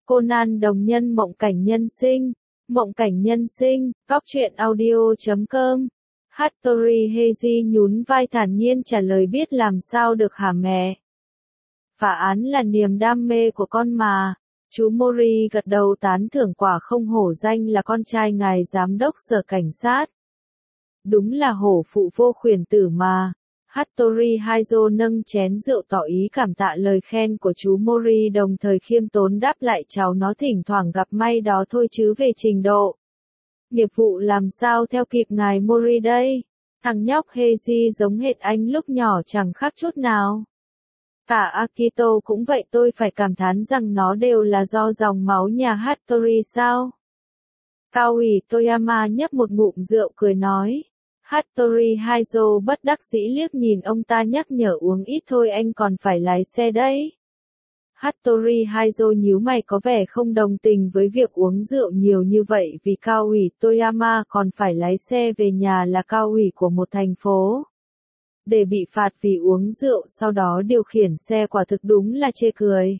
Conan đồng nhân mộng cảnh nhân sinh. Mộng cảnh nhân sinh, góc truyện audio.com. Hattori Heiji nhún vai thản nhiên trả lời biết làm sao được hả mẹ. Phá án là niềm đam mê của con mà. Chú Mori gật đầu tán thưởng quả không hổ danh là con trai ngài giám đốc sở cảnh sát. Đúng là hổ phụ vô khuyển tử mà. Hattori Haizo nâng chén rượu tỏ ý cảm tạ lời khen của chú Mori đồng thời khiêm tốn đáp lại cháu nó thỉnh thoảng gặp may đó thôi chứ về trình độ. Nghiệp vụ làm sao theo kịp ngài Mori đây? Thằng nhóc Heiji giống hệt anh lúc nhỏ chẳng khác chút nào. Cả Akito cũng vậy, tôi phải cảm thán rằng nó đều là do dòng máu nhà Hattori sao? Cao ủy Toyama nhấp một ngụm rượu cười nói. Hattori Haizo bất đắc dĩ liếc nhìn ông ta nhắc nhở uống ít thôi, anh còn phải lái xe đấy. Hattori Haizo nhíu mày có vẻ không đồng tình với việc uống rượu nhiều như vậy vì cao ủy Toyama còn phải lái xe về nhà là cao ủy của một thành phố. Để bị phạt vì uống rượu sau đó điều khiển xe quả thực đúng là chê cười.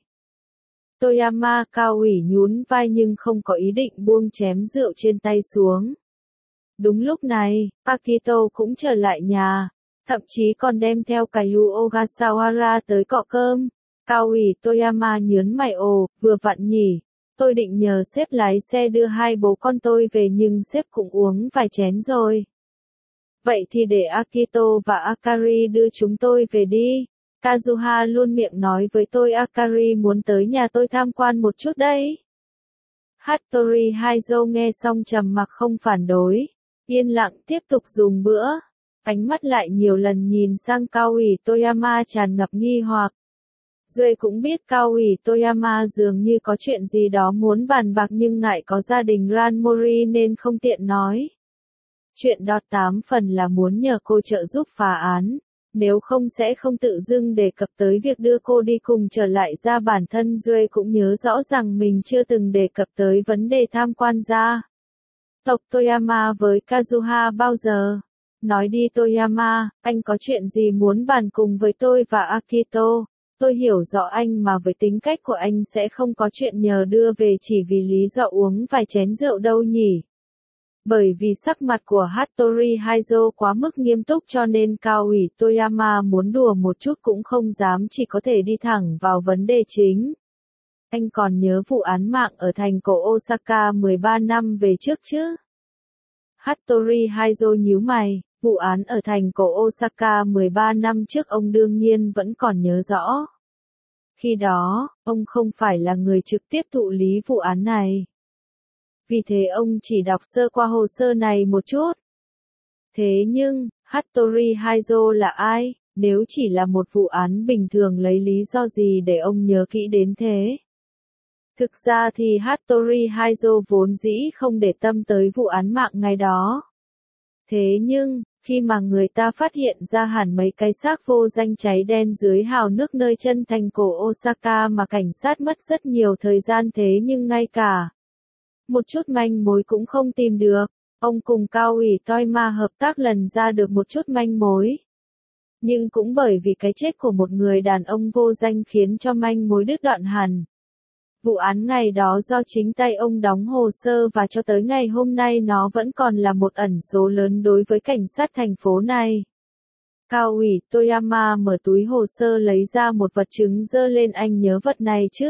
Toyama cao ủy nhún vai nhưng không có ý định buông chén rượu trên tay xuống. Đúng lúc này, Akito cũng trở lại nhà, thậm chí còn đem theo cả Yu Ogasawara tới cọ cơm. Cao ủy Toyama nhớn mày ồ, vừa vặn nhỉ, tôi định nhờ sếp lái xe đưa hai bố con tôi về nhưng sếp cũng uống vài chén rồi. Vậy thì để Akito và Akari đưa chúng tôi về đi. Kazuha luôn miệng nói với tôi Akari muốn tới nhà tôi tham quan một chút đấy. Hattori Haizo nghe xong trầm mặc không phản đối. Yên lặng tiếp tục dùng bữa. Ánh mắt lại nhiều lần nhìn sang cao ủy Toyama tràn ngập nghi hoặc. Duệ cũng biết cao ủy Toyama dường như có chuyện gì đó muốn bàn bạc nhưng ngại có gia đình Ranmori nên không tiện nói. Chuyện đó 8 phần là muốn nhờ cô trợ giúp phá án, nếu không sẽ không tự dưng đề cập tới việc đưa cô đi cùng trở lại ra bản thân Duệ cũng nhớ rõ rằng mình chưa từng đề cập tới vấn đề tham quan gia tộc Toyama với Kazuha bao giờ. Nói đi Toyama, anh có chuyện gì muốn bàn cùng với tôi và Akito? Tôi hiểu rõ anh mà với tính cách của anh sẽ không có chuyện nhờ đưa về chỉ vì lý do uống vài chén rượu đâu nhỉ. Bởi vì sắc mặt của Hattori Haizo quá mức nghiêm túc cho nên cao ủy Toyama muốn đùa một chút cũng không dám, chỉ có thể đi thẳng vào vấn đề chính. Anh còn nhớ vụ án mạng ở thành cổ Osaka 13 năm về trước chứ? Hattori Haizo nhíu mày, vụ án ở thành cổ Osaka 13 năm trước ông đương nhiên vẫn còn nhớ rõ. Khi đó, ông không phải là người trực tiếp thụ lý vụ án này. Vì thế ông chỉ đọc sơ qua hồ sơ này một chút. Thế nhưng, Hattori Haizo là ai, nếu chỉ là một vụ án bình thường lấy lý do gì để ông nhớ kỹ đến thế? Thực ra thì Hattori Haizo vốn dĩ không để tâm tới vụ án mạng ngày đó. Thế nhưng, khi mà người ta phát hiện ra hẳn mấy cái xác vô danh cháy đen dưới hào nước nơi chân thành cổ Osaka mà cảnh sát mất rất nhiều thời gian thế nhưng ngay cả một chút manh mối cũng không tìm được, ông cùng cao ủy Toyama hợp tác lần ra được một chút manh mối. Nhưng cũng bởi vì cái chết của một người đàn ông vô danh khiến cho manh mối đứt đoạn hẳn. Vụ án ngày đó do chính tay ông đóng hồ sơ và cho tới ngày hôm nay nó vẫn còn là một ẩn số lớn đối với cảnh sát thành phố này. Cao ủy Toyama mở túi hồ sơ lấy ra một vật chứng giơ lên, anh nhớ vật này chứ?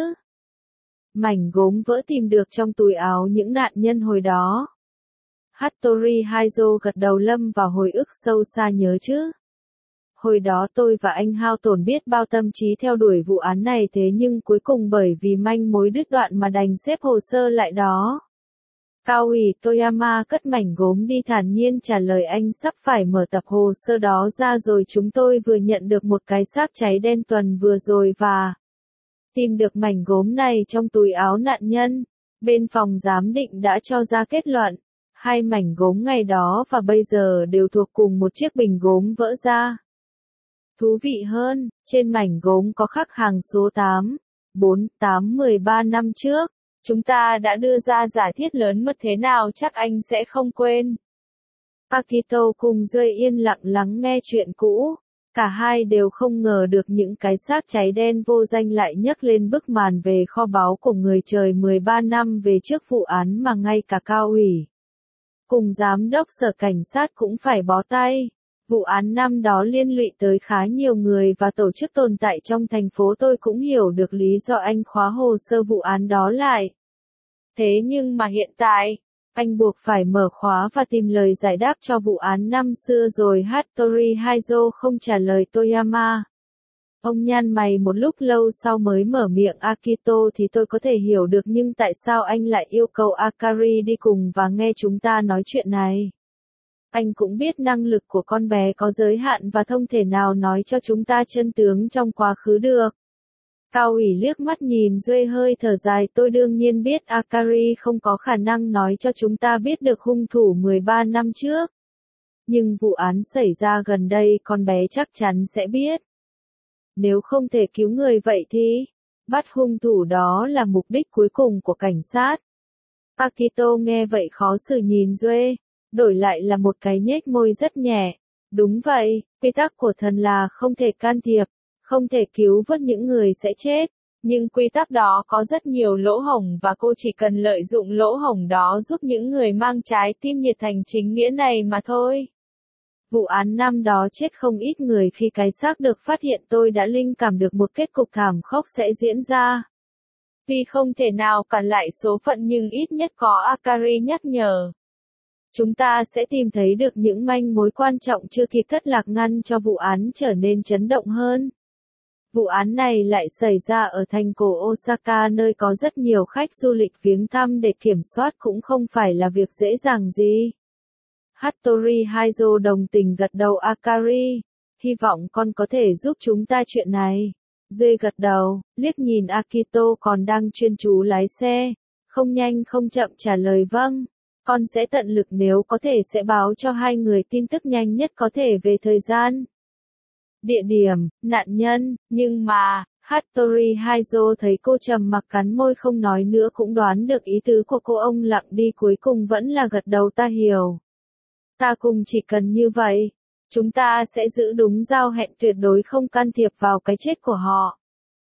Mảnh gốm vỡ tìm được trong túi áo những nạn nhân hồi đó. Hattori Haizo gật đầu lâm vào hồi ức sâu xa nhớ chứ. Hồi đó tôi và anh hao tổn biết bao tâm trí theo đuổi vụ án này thế nhưng cuối cùng bởi vì manh mối đứt đoạn mà đành xếp hồ sơ lại đó. Cao ủy Toyama cất mảnh gốm đi thản nhiên trả lời, anh sắp phải mở tập hồ sơ đó ra rồi, chúng tôi vừa nhận được một cái xác cháy đen tuần vừa rồi và tìm được mảnh gốm này trong túi áo nạn nhân. Bên phòng giám định đã cho ra kết luận, hai mảnh gốm ngày đó và bây giờ đều thuộc cùng một chiếc bình gốm vỡ ra. Thú vị hơn, trên mảnh gốm có khắc hàng số 8, 4, 8, 13 năm trước. Chúng ta đã đưa ra giả thiết lớn mật thế nào chắc anh sẽ không quên. Akito cùng Duệ yên lặng lắng nghe chuyện cũ. Cả hai đều không ngờ được những cái xác cháy đen vô danh lại nhấc lên bức màn về kho báu của người trời 13 năm về trước vụ án mà ngay cả Cao ủy cùng giám đốc sở cảnh sát cũng phải bó tay. Vụ án năm đó liên lụy tới khá nhiều người và tổ chức tồn tại trong thành phố, tôi cũng hiểu được lý do anh khóa hồ sơ vụ án đó lại. Thế nhưng mà hiện tại, anh buộc phải mở khóa và tìm lời giải đáp cho vụ án năm xưa rồi. Hattori Haizo không trả lời Toyama. Ông nhăn mày một lúc lâu sau mới mở miệng. Akito thì tôi có thể hiểu được, nhưng tại sao anh lại yêu cầu Akari đi cùng và nghe chúng ta nói chuyện này? Anh cũng biết năng lực của con bé có giới hạn và không thể nào nói cho chúng ta chân tướng trong quá khứ được. Cao ủy liếc mắt nhìn Duê hơi thở dài. Tôi đương nhiên biết Akari không có khả năng nói cho chúng ta biết được hung thủ 13 năm trước. Nhưng vụ án xảy ra gần đây con bé chắc chắn sẽ biết. Nếu không thể cứu người vậy thì, bắt hung thủ đó là mục đích cuối cùng của cảnh sát. Akito nghe vậy khó xử nhìn Duê, đổi lại là một cái nhếch môi rất nhẹ. Đúng vậy, quy tắc của thần là không thể can thiệp, không thể cứu vớt những người sẽ chết. Nhưng quy tắc đó có rất nhiều lỗ hổng và cô chỉ cần lợi dụng lỗ hổng đó giúp những người mang trái tim nhiệt thành chính nghĩa này mà thôi. Vụ án năm đó chết không ít người. Khi cái xác được phát hiện, tôi đã linh cảm được một kết cục thảm khốc sẽ diễn ra. Tuy không thể nào cản lại số phận nhưng ít nhất có Akari nhắc nhở. Chúng ta sẽ tìm thấy được những manh mối quan trọng chưa kịp thất lạc, ngăn cho vụ án trở nên chấn động hơn. Vụ án này lại xảy ra ở thành cổ Osaka, nơi có rất nhiều khách du lịch viếng thăm, để kiểm soát cũng không phải là việc dễ dàng gì. Hattori Haizo đồng tình gật đầu. Akari, hy vọng con có thể giúp chúng ta chuyện này. Duê gật đầu, liếc nhìn Akito còn đang chuyên chú lái xe, không nhanh không chậm trả lời vâng. Con sẽ tận lực, nếu có thể sẽ báo cho hai người tin tức nhanh nhất có thể về thời gian, địa điểm, nạn nhân. Nhưng mà, Hattori Haizo thấy cô trầm mặc cắn môi không nói nữa cũng đoán được ý tứ của cô. Ông lặng đi cuối cùng vẫn là gật đầu. Ta hiểu. Ta cùng chỉ cần như vậy. Chúng ta sẽ giữ đúng giao hẹn, tuyệt đối không can thiệp vào cái chết của họ.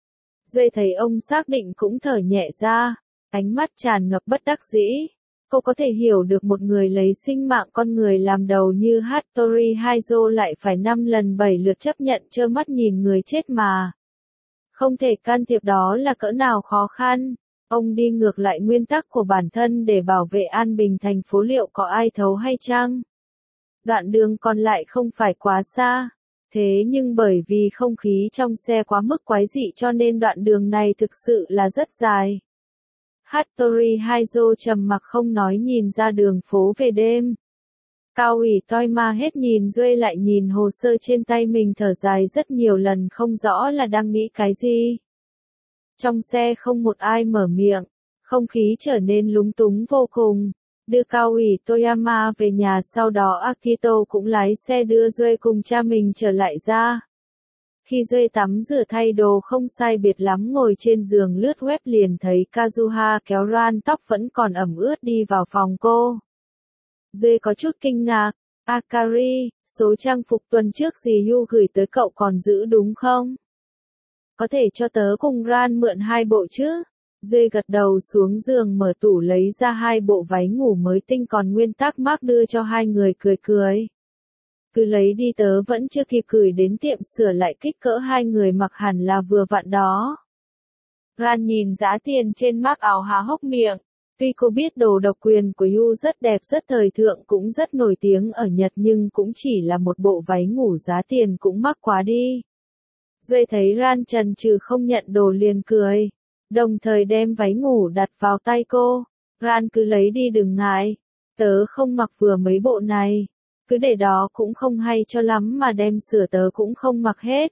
Duê thấy ông xác định cũng thở nhẹ ra, ánh mắt tràn ngập bất đắc dĩ. Cô có thể hiểu được một người lấy sinh mạng con người làm đầu như Hattori Haizo lại phải 5 lần 7 lượt chấp nhận trơ mắt nhìn người chết mà không thể can thiệp, đó là cỡ nào khó khăn. Ông đi ngược lại nguyên tắc của bản thân để bảo vệ an bình thành phố, liệu có ai thấu hay chăng? Đoạn đường còn lại không phải quá xa, thế nhưng bởi vì không khí trong xe quá mức quái dị cho nên đoạn đường này thực sự là rất dài. Hattori Haizo trầm mặc không nói, nhìn ra đường phố về đêm. Cao ủy Toyama hết nhìn Duê lại nhìn hồ sơ trên tay mình, thở dài rất nhiều lần không rõ là đang nghĩ cái gì. Trong xe không một ai mở miệng, không khí trở nên lúng túng vô cùng. Đưa Cao ủy Toyama về nhà, sau đó Akito cũng lái xe đưa Duê cùng cha mình trở lại ra. Khi Duê tắm rửa thay đồ không sai biệt lắm, ngồi trên giường lướt web liền thấy Kazuha kéo ran tóc vẫn còn ẩm ướt đi vào phòng cô. Duê có chút kinh ngạc. Akari, số trang phục tuần trước dì Yu gửi tới cậu còn giữ đúng không? Có thể cho tớ cùng Ran mượn 2 bộ chứ? Duê gật đầu, xuống giường mở tủ lấy ra 2 bộ váy ngủ mới tinh còn nguyên tắc Mark đưa cho hai người, cười cười. Cứ lấy đi, tớ vẫn chưa kịp gửi đến tiệm sửa lại, kích cỡ hai người mặc hẳn là vừa vặn đó. Ran nhìn giá tiền trên Mark áo há hốc miệng. Tuy cô biết đồ độc quyền của Yu rất đẹp, rất thời thượng, cũng rất nổi tiếng ở Nhật, nhưng cũng chỉ là một bộ váy ngủ giá tiền cũng mắc quá đi. Duê thấy Ran chần chừ không nhận đồ liền cười, đồng thời đem váy ngủ đặt vào tay cô. Ran cứ lấy đi, đừng ngại. Tớ không mặc vừa mấy bộ này. Cứ để đó cũng không hay cho lắm, mà đem sửa tớ cũng không mặc hết.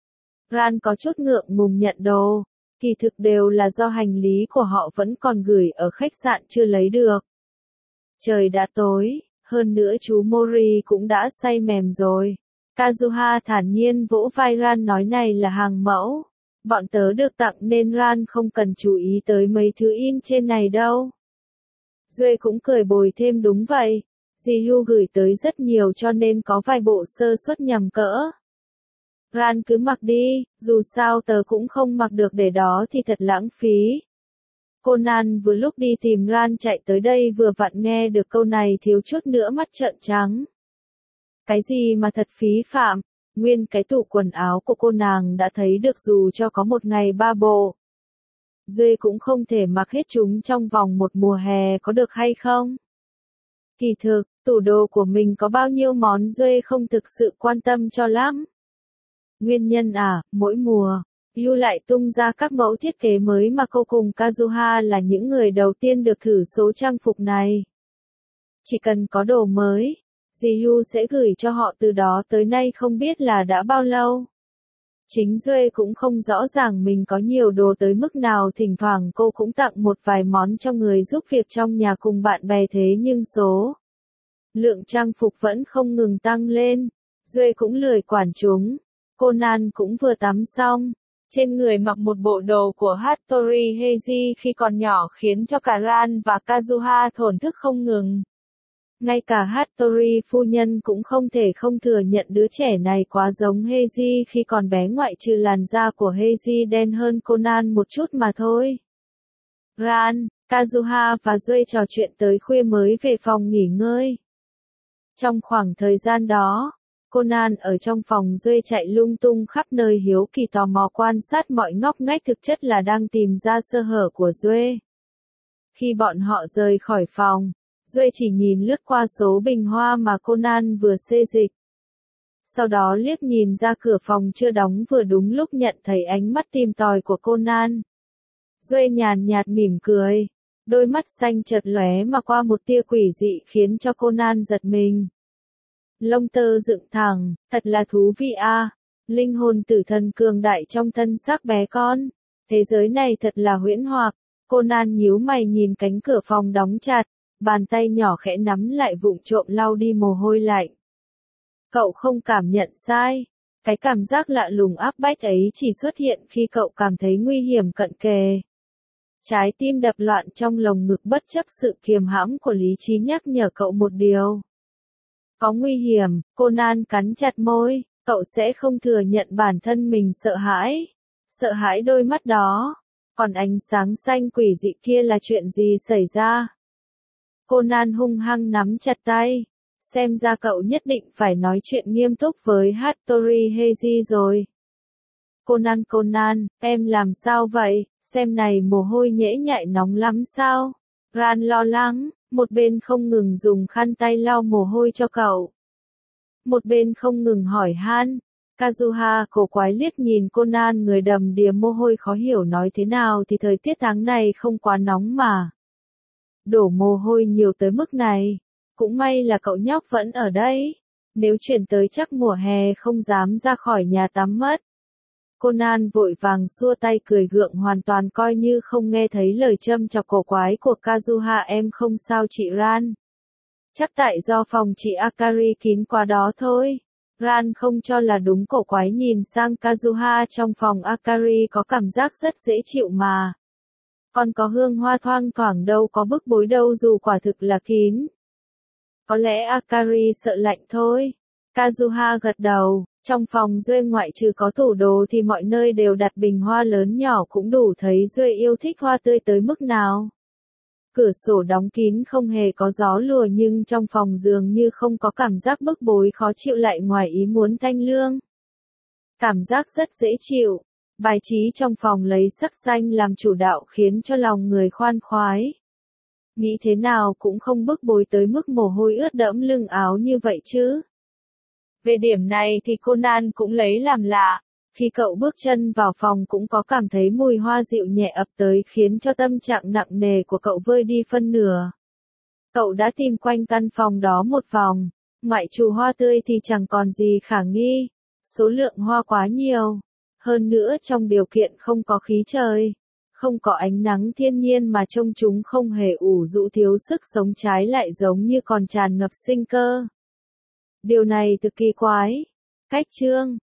Ran có chút ngượng ngùng nhận đồ. Kỳ thực đều là do hành lý của họ vẫn còn gửi ở khách sạn chưa lấy được. Trời đã tối, hơn nữa chú Mori cũng đã say mềm rồi. Kazuha thản nhiên vỗ vai Ran nói, này là hàng mẫu. Bọn tớ được tặng nên Ran không cần chú ý tới mấy thứ in trên này đâu. Duê cũng cười bồi thêm, đúng vậy. Dì Yu gửi tới rất nhiều cho nên có vài bộ sơ suất nhầm cỡ. Ran cứ mặc đi, dù sao tớ cũng không mặc được để đó thì thật lãng phí. Conan vừa lúc đi tìm Ran chạy tới đây vừa vặn nghe được câu này thiếu chút nữa mắt trợn trắng. Cái gì mà thật phí phạm, nguyên cái tủ quần áo của cô nàng đã thấy được dù cho có một ngày 3 bộ. Duy cũng không thể mặc hết chúng trong vòng một mùa hè có được hay không? Kỳ thực, tủ đồ của mình có bao nhiêu món Duy không thực sự quan tâm cho lắm. Nguyên nhân mỗi mùa, Yu lại tung ra các mẫu thiết kế mới mà cô cùng Kazuha là những người đầu tiên được thử số trang phục này. Chỉ cần có đồ mới, dì Yu sẽ gửi cho họ từ đó tới nay không biết là đã bao lâu. Chính Duy cũng không rõ ràng mình có nhiều đồ tới mức nào, thỉnh thoảng cô cũng tặng một vài món cho người giúp việc trong nhà cùng bạn bè, thế nhưng số lượng trang phục vẫn không ngừng tăng lên. Duy cũng lười quản chúng. Conan cũng vừa tắm xong. Trên người mặc một bộ đồ của Hattori Heiji khi còn nhỏ khiến cho cả Ran và Kazuha thổn thức không ngừng. Ngay cả Hattori phu nhân cũng không thể không thừa nhận đứa trẻ này quá giống Heiji khi còn bé, ngoại trừ làn da của Heiji đen hơn Conan một chút mà thôi. Ran, Kazuha và Duy trò chuyện tới khuya mới về phòng nghỉ ngơi. Trong khoảng thời gian đó, Conan ở trong phòng Duy chạy lung tung khắp nơi hiếu kỳ tò mò quan sát mọi ngóc ngách, thực chất là đang tìm ra sơ hở của Duy. Khi bọn họ rời khỏi phòng, Duy chỉ nhìn lướt qua số bình hoa mà Conan vừa xê dịch. Sau đó liếc nhìn ra cửa phòng chưa đóng, vừa đúng lúc nhận thấy ánh mắt tìm tòi của Conan. Duy nhàn nhạt mỉm cười, đôi mắt xanh chợt lóe mà qua một tia quỷ dị khiến cho Conan giật mình. Lông tơ dựng thẳng, thật là thú vị a. Linh hồn tử thần cường đại trong thân xác bé con. Thế giới này thật là huyễn hoặc. Conan nhíu mày nhìn cánh cửa phòng đóng chặt, bàn tay nhỏ khẽ nắm lại vụng trộm lau đi mồ hôi lạnh. Cậu không cảm nhận sai. Cái cảm giác lạ lùng áp bách ấy chỉ xuất hiện khi cậu cảm thấy nguy hiểm cận kề. Trái tim đập loạn trong lồng ngực bất chấp sự kiềm hãm của lý trí nhắc nhở cậu một điều. Có nguy hiểm, Conan cắn chặt môi, cậu sẽ không thừa nhận bản thân mình sợ hãi. Sợ hãi đôi mắt đó. Còn ánh sáng xanh quỷ dị kia là chuyện gì xảy ra? Conan hung hăng nắm chặt tay. Xem ra cậu nhất định phải nói chuyện nghiêm túc với Hattori Heiji rồi. Conan, em làm sao vậy? Xem này, mồ hôi nhễ nhại nóng lắm sao? Ran lo lắng, một bên không ngừng dùng khăn tay lau mồ hôi cho cậu. Một bên không ngừng hỏi han. Kazuha cổ quái liếc nhìn Conan, người đầm đìa mồ hôi, khó hiểu nói thế nào thì thời tiết tháng này không quá nóng mà. Đổ mồ hôi nhiều tới mức này. Cũng may là cậu nhóc vẫn ở đây. Nếu chuyển tới chắc mùa hè không dám ra khỏi nhà tắm mất. Conan vội vàng xua tay cười gượng, hoàn toàn coi như không nghe thấy lời châm chọc cổ quái của Kazuha. Em không sao chị Ran. Chắc tại do phòng chị Akari kín quá đó thôi. Ran không cho là đúng, cổ quái nhìn sang Kazuha. Trong phòng Akari có cảm giác rất dễ chịu mà. Còn có hương hoa thoang thoảng, đâu có bức bối đâu, dù quả thực là kín. Có lẽ Akari sợ lạnh thôi. Kazuha gật đầu. Trong phòng Duy ngoại trừ có tủ đồ thì mọi nơi đều đặt bình hoa lớn nhỏ, cũng đủ thấy Duy yêu thích hoa tươi tới mức nào. Cửa sổ đóng kín, không hề có gió lùa, nhưng trong phòng dường như không có cảm giác bức bối khó chịu, lại ngoài ý muốn thanh lương. Cảm giác rất dễ chịu. Bài trí trong phòng lấy sắc xanh làm chủ đạo khiến cho lòng người khoan khoái. Nghĩ thế nào cũng không bức bối tới mức mồ hôi ướt đẫm lưng áo như vậy chứ. Về điểm này thì Conan cũng lấy làm lạ. Khi cậu bước chân vào phòng cũng có cảm thấy mùi hoa dịu nhẹ ập tới, khiến cho tâm trạng nặng nề của cậu vơi đi phân nửa. Cậu đã tìm quanh căn phòng đó một vòng. Ngoại trừ hoa tươi thì chẳng còn gì khả nghi. Số lượng hoa quá nhiều. Hơn nữa trong điều kiện không có khí trời, không có ánh nắng thiên nhiên mà trông chúng không hề ủ rũ thiếu sức sống, trái lại giống như còn tràn ngập sinh cơ. Điều này thực kỳ quái. Cách chương